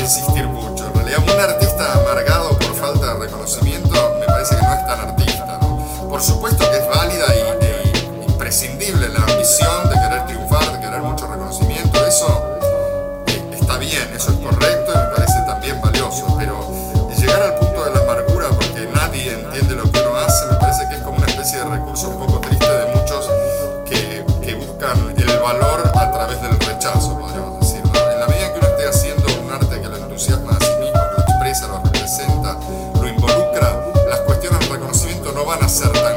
insistir mucho. En realidad, un artista amargado por falta de reconocimiento me parece que no es tan artista, ¿no? Por supuesto que es válida e imprescindible la ambición de querer triunfar, de querer mucho reconocimiento. Eso está bien, eso es correcto y me parece también valioso, pero llegar al punto de la amargura porque nadie entiende lo que uno hace, me parece que es como una especie de recurso un poco triste de muchos que buscan el valor a través del rechazo, podríamos decir, ¿no? En la medida que uno esté haciendo un arte que lo entusiasma a sí mismo, que lo expresa, lo representa, lo involucra, las cuestiones de reconocimiento no van a ser tan